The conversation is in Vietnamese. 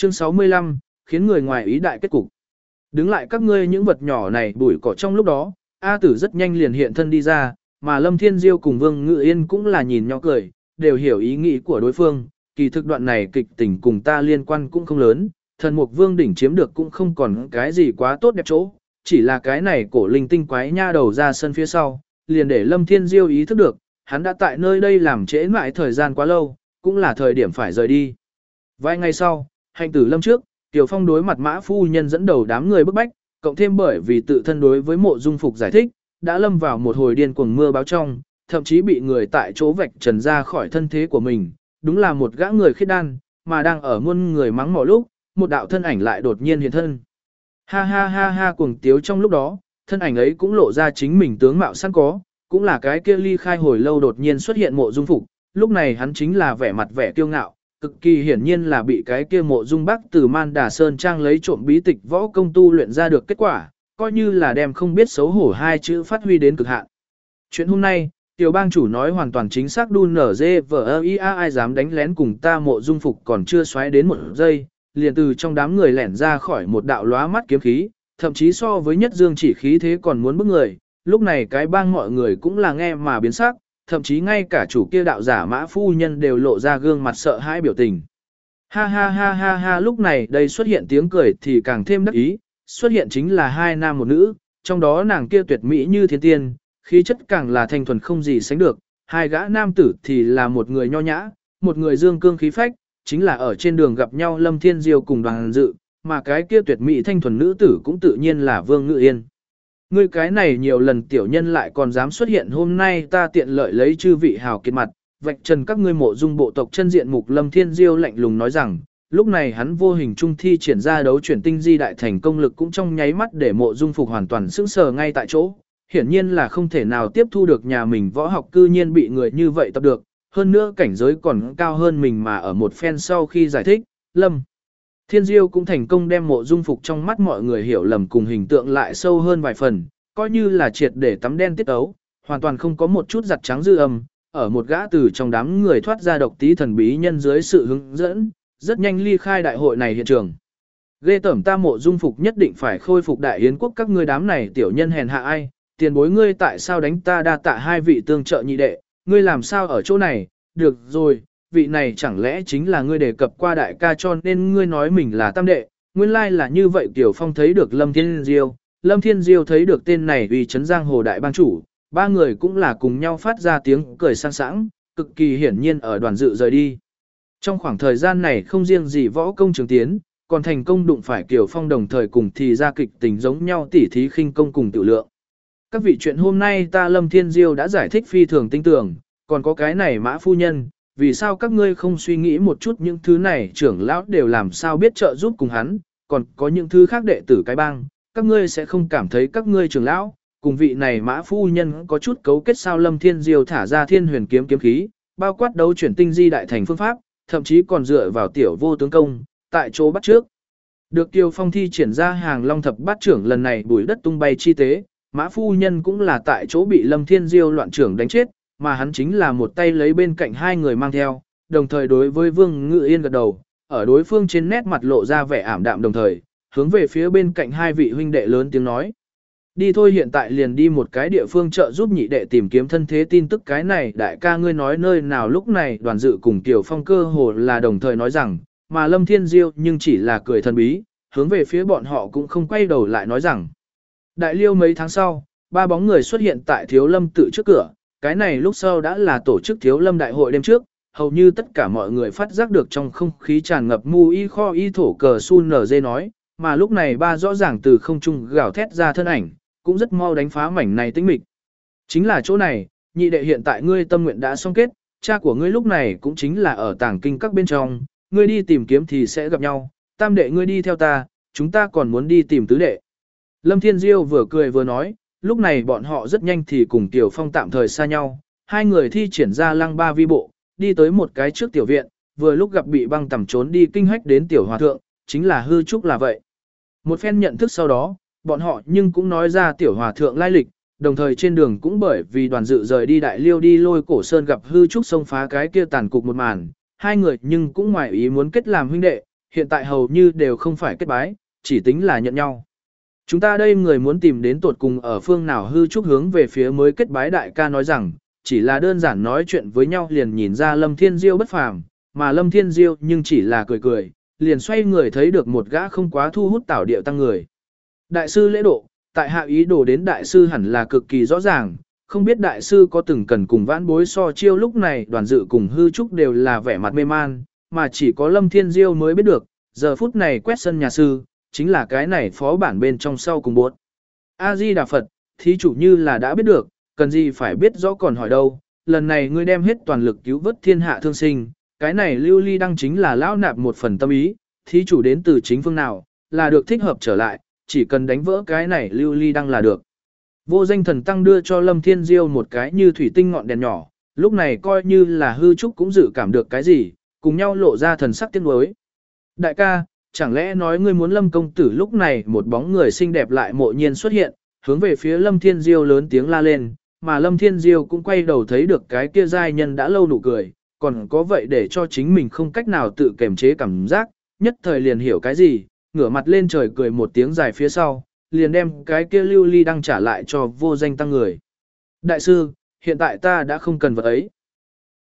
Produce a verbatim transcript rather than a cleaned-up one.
Chương sáu mươi lăm, khiến người ngoài ý đại kết cục. Đứng lại các ngươi những vật nhỏ này bụi cỏ trong lúc đó, A Tử rất nhanh liền hiện thân đi ra, mà Lâm Thiên Diêu cùng Vương Ngự Yên cũng là nhìn nhau cười, đều hiểu ý nghĩ của đối phương, kỳ thực đoạn này kịch tình cùng ta liên quan cũng không lớn, thần mục vương đỉnh chiếm được cũng không còn cái gì quá tốt đẹp chỗ, chỉ là cái này cổ linh tinh quái nha đầu ra sân phía sau, liền để Lâm Thiên Diêu ý thức được, hắn đã tại nơi đây làm trễ mãi thời gian quá lâu, cũng là thời điểm phải rời đi. Vài ngày sau, hành tử lâm trước, Tiểu Phong đối mặt Mã phu nhân dẫn đầu đám người bức bách, cộng thêm bởi vì tự thân đối với Mộ Dung Phục giải thích, đã lâm vào một hồi điên cuồng mưa báo trong, thậm chí bị người tại chỗ vạch trần ra khỏi thân thế của mình, đúng là một gã người khiết đan, mà đang ở muôn người mắng mỏ lúc, một đạo thân ảnh lại đột nhiên hiện thân. Ha ha ha ha cuồng tiếu trong lúc đó, thân ảnh ấy cũng lộ ra chính mình tướng mạo sẵn có, cũng là cái kia ly khai hồi lâu đột nhiên xuất hiện Mộ Dung Phục, lúc này hắn chính là vẻ mặt vẻ kiêu ngạo, cực kỳ hiển nhiên là bị cái kia Mộ Dung Bắc từ Man Đà Sơn trang lấy trộm bí tịch võ công tu luyện ra được kết quả, coi như là đem không biết xấu hổ hai chữ phát huy đến cực hạn. Chuyện hôm nay, Tiểu bang chủ nói hoàn toàn chính xác, đun nở dê vờ ia ai dám đánh lén cùng ta Mộ Dung Phục còn chưa xoáy đến một giây, liền từ trong đám người lẻn ra khỏi một đạo lóa mắt kiếm khí, thậm chí so với nhất dương chỉ khí thế còn muốn bức người, lúc này cái bang mọi người cũng là nghe mà biến sắc, thậm chí ngay cả chủ kia đạo giả Mã phu nhân đều lộ ra gương mặt sợ hãi biểu tình. Ha ha ha ha ha, lúc này đây xuất hiện tiếng cười thì càng thêm đắc ý, xuất hiện chính là hai nam một nữ, trong đó nàng kia tuyệt mỹ như thiên tiên, khí chất càng là thanh thuần không gì sánh được, hai gã nam tử thì là một người nho nhã, một người dương cương khí phách, chính là ở trên đường gặp nhau Lâm Thiên Diêu cùng Đoàn Dự, mà cái kia tuyệt mỹ thanh thuần nữ tử cũng tự nhiên là Vương Ngự Yên. Ngươi cái này nhiều lần tiểu nhân lại còn dám xuất hiện, hôm nay ta tiện lợi lấy chư vị hào kiệt mặt, vạch trần các ngươi Mộ Dung bộ tộc chân diện mục. Lâm Thiên Diêu lạnh lùng nói rằng, lúc này hắn vô hình trung thi triển ra đấu chuyển tinh di đại thành công lực cũng trong nháy mắt để Mộ Dung Phục hoàn toàn sững sờ ngay tại chỗ, hiển nhiên là không thể nào tiếp thu được nhà mình võ học cư nhiên bị người như vậy tập được, hơn nữa cảnh giới còn cao hơn mình, mà ở một phen sau khi giải thích, Lâm Thiên Diêu cũng thành công đem Mộ Dung Phục trong mắt mọi người hiểu lầm cùng hình tượng lại sâu hơn vài phần, coi như là triệt để tắm đen tiết ấu, hoàn toàn không có một chút giặt trắng dư âm, ở một gã từ trong đám người thoát ra độc tí thần bí nhân dưới sự hướng dẫn, rất nhanh ly khai đại hội này hiện trường. Ghê tởm, ta Mộ Dung Phục nhất định phải khôi phục đại yến quốc, các ngươi đám này tiểu nhân hèn hạ ai, tiền bối ngươi tại sao đánh ta, đa tạ hai vị tương trợ nhị đệ, ngươi làm sao ở chỗ này, được rồi, vị này chẳng lẽ chính là ngươi đề cập qua đại ca cho nên ngươi nói mình là tam đệ, nguyên lai là như vậy. Tiểu Phong thấy được Lâm Thiên Diêu, Lâm Thiên Diêu thấy được tên này uy chấn giang hồ đại bang chủ, ba người cũng là cùng nhau phát ra tiếng cười sang sảng, cực kỳ hiển nhiên ở Đoàn Dự rời đi. Trong khoảng thời gian này không riêng gì võ công trường tiến, còn thành công đụng phải Kiều Phong, đồng thời cùng thì ra kịch tình giống nhau tỉ thí khinh công cùng tự lượng. Các vị, chuyện hôm nay ta Lâm Thiên Diêu đã giải thích phi thường tinh tường, còn có cái này Mã phu nhân, vì sao các ngươi không suy nghĩ một chút những thứ này trưởng lão đều làm sao biết trợ giúp cùng hắn, còn có những thứ khác đệ tử cái bang, các ngươi sẽ không cảm thấy các ngươi trưởng lão cùng vị này Mã phu nhân có chút cấu kết sao? Lâm Thiên Diêu thả ra Thiên Huyền kiếm kiếm khí, bao quát đấu chuyển tinh di đại thành phương pháp, thậm chí còn dựa vào tiểu vô tướng công, tại chỗ bắt trước. Được Kiều Phong thi triển ra hàng long thập bát trưởng, lần này bùi đất tung bay chi tế, Mã phu nhân cũng là tại chỗ bị Lâm Thiên Diêu loạn trưởng đánh chết, mà hắn chính là một tay lấy bên cạnh hai người mang theo, đồng thời đối với Vương Ngự Yên gật đầu, ở đối phương trên nét mặt lộ ra vẻ ảm đạm, đồng thời hướng về phía bên cạnh hai vị huynh đệ lớn tiếng nói: đi thôi, hiện tại liền đi một cái địa phương trợ giúp nhị đệ tìm kiếm thân thế tin tức. Cái này đại ca ngươi nói nơi nào? Lúc này Đoàn Dự cùng Tiểu Phong cơ hồ là đồng thời nói rằng, mà Lâm Thiên Diêu nhưng chỉ là cười thần bí, hướng về phía bọn họ cũng không quay đầu lại nói rằng. Đại liêu mấy tháng sau, ba bóng người xuất hiện tại Thiếu Lâm tự trước cửa, cái này lúc sau đã là tổ chức Thiếu Lâm đại hội đêm trước, hầu như tất cả mọi người phát giác được trong không khí tràn ngập mu y kho y thổ cờ sun nở dê nói, mà lúc này ba rõ ràng từ không trung gào thét ra thân ảnh, cũng rất mau đánh phá mảnh này tĩnh mịch. Chính là chỗ này, nhị đệ, hiện tại ngươi tâm nguyện đã xong kết, cha của ngươi lúc này cũng chính là ở tàng kinh các bên trong, ngươi đi tìm kiếm thì sẽ gặp nhau, tam đệ ngươi đi theo ta, chúng ta còn muốn đi tìm tứ đệ. Lâm Thiên Diêu vừa cười vừa nói, lúc này bọn họ rất nhanh thì cùng Tiểu Phong tạm thời xa nhau, hai người thi triển ra lăng ba vi bộ, đi tới một cái trước tiểu viện, vừa lúc gặp bị băng tầm trốn đi kinh hách đến Tiểu Hòa Thượng, chính là Hư Trúc là vậy. Một phen nhận thức sau đó, bọn họ nhưng cũng nói ra Tiểu Hòa Thượng lai lịch, đồng thời trên đường cũng bởi vì Đoàn Dự rời đi Đại Liêu đi Lôi Cổ Sơn gặp Hư Trúc xông phá cái kia tàn cục một màn, hai người nhưng cũng ngoài ý muốn kết làm huynh đệ, hiện tại hầu như đều không phải kết bái, chỉ tính là nhận nhau. Chúng ta đây người muốn tìm đến tột cùng ở phương nào hư trúc hướng về phía mới kết bái đại ca nói rằng, chỉ là đơn giản nói chuyện với nhau liền nhìn ra Lâm Thiên Diêu bất phàm, mà Lâm Thiên Diêu nhưng chỉ là cười cười, liền xoay người thấy được một gã không quá thu hút tảo điệu tăng người. Đại sư lễ độ, tại hạ ý đồ đến đại sư hẳn là cực kỳ rõ ràng, không biết đại sư có từng cần cùng vãn bối so chiêu. Lúc này đoàn dự cùng hư trúc đều là vẻ mặt mê man, mà chỉ có Lâm Thiên Diêu mới biết được, giờ phút này quét sân nhà sư, chính là cái này phó bản bên trong sau cùng bốt. A-di-đà Phật, thí chủ như là đã biết được, cần gì phải biết rõ còn hỏi đâu, lần này ngươi đem hết toàn lực cứu vớt thiên hạ thương sinh, cái này lưu ly đăng chính là lão nạp một phần tâm ý, thí chủ đến từ chính phương nào, là được thích hợp trở lại, chỉ cần đánh vỡ cái này lưu ly đăng là được. Vô danh thần tăng đưa cho Lâm Thiên Diêu một cái như thủy tinh ngọn đèn nhỏ, lúc này coi như là hư trúc cũng dự cảm được cái gì, cùng nhau lộ ra thần sắc tiếc nuối. Đại ca, chẳng lẽ nói ngươi muốn Lâm công tử? Lúc này một bóng người xinh đẹp lại mộ nhiên xuất hiện, hướng về phía Lâm Thiên Diêu lớn tiếng la lên, mà Lâm Thiên Diêu cũng quay đầu thấy được cái kia giai nhân đã lâu nụ cười, còn có vậy để cho chính mình không cách nào tự kiềm chế cảm giác, nhất thời liền hiểu cái gì, ngửa mặt lên trời cười một tiếng dài phía sau, liền đem cái kia lưu ly đăng trả lại cho vô danh tăng người. Đại sư, hiện tại ta đã không cần vật ấy.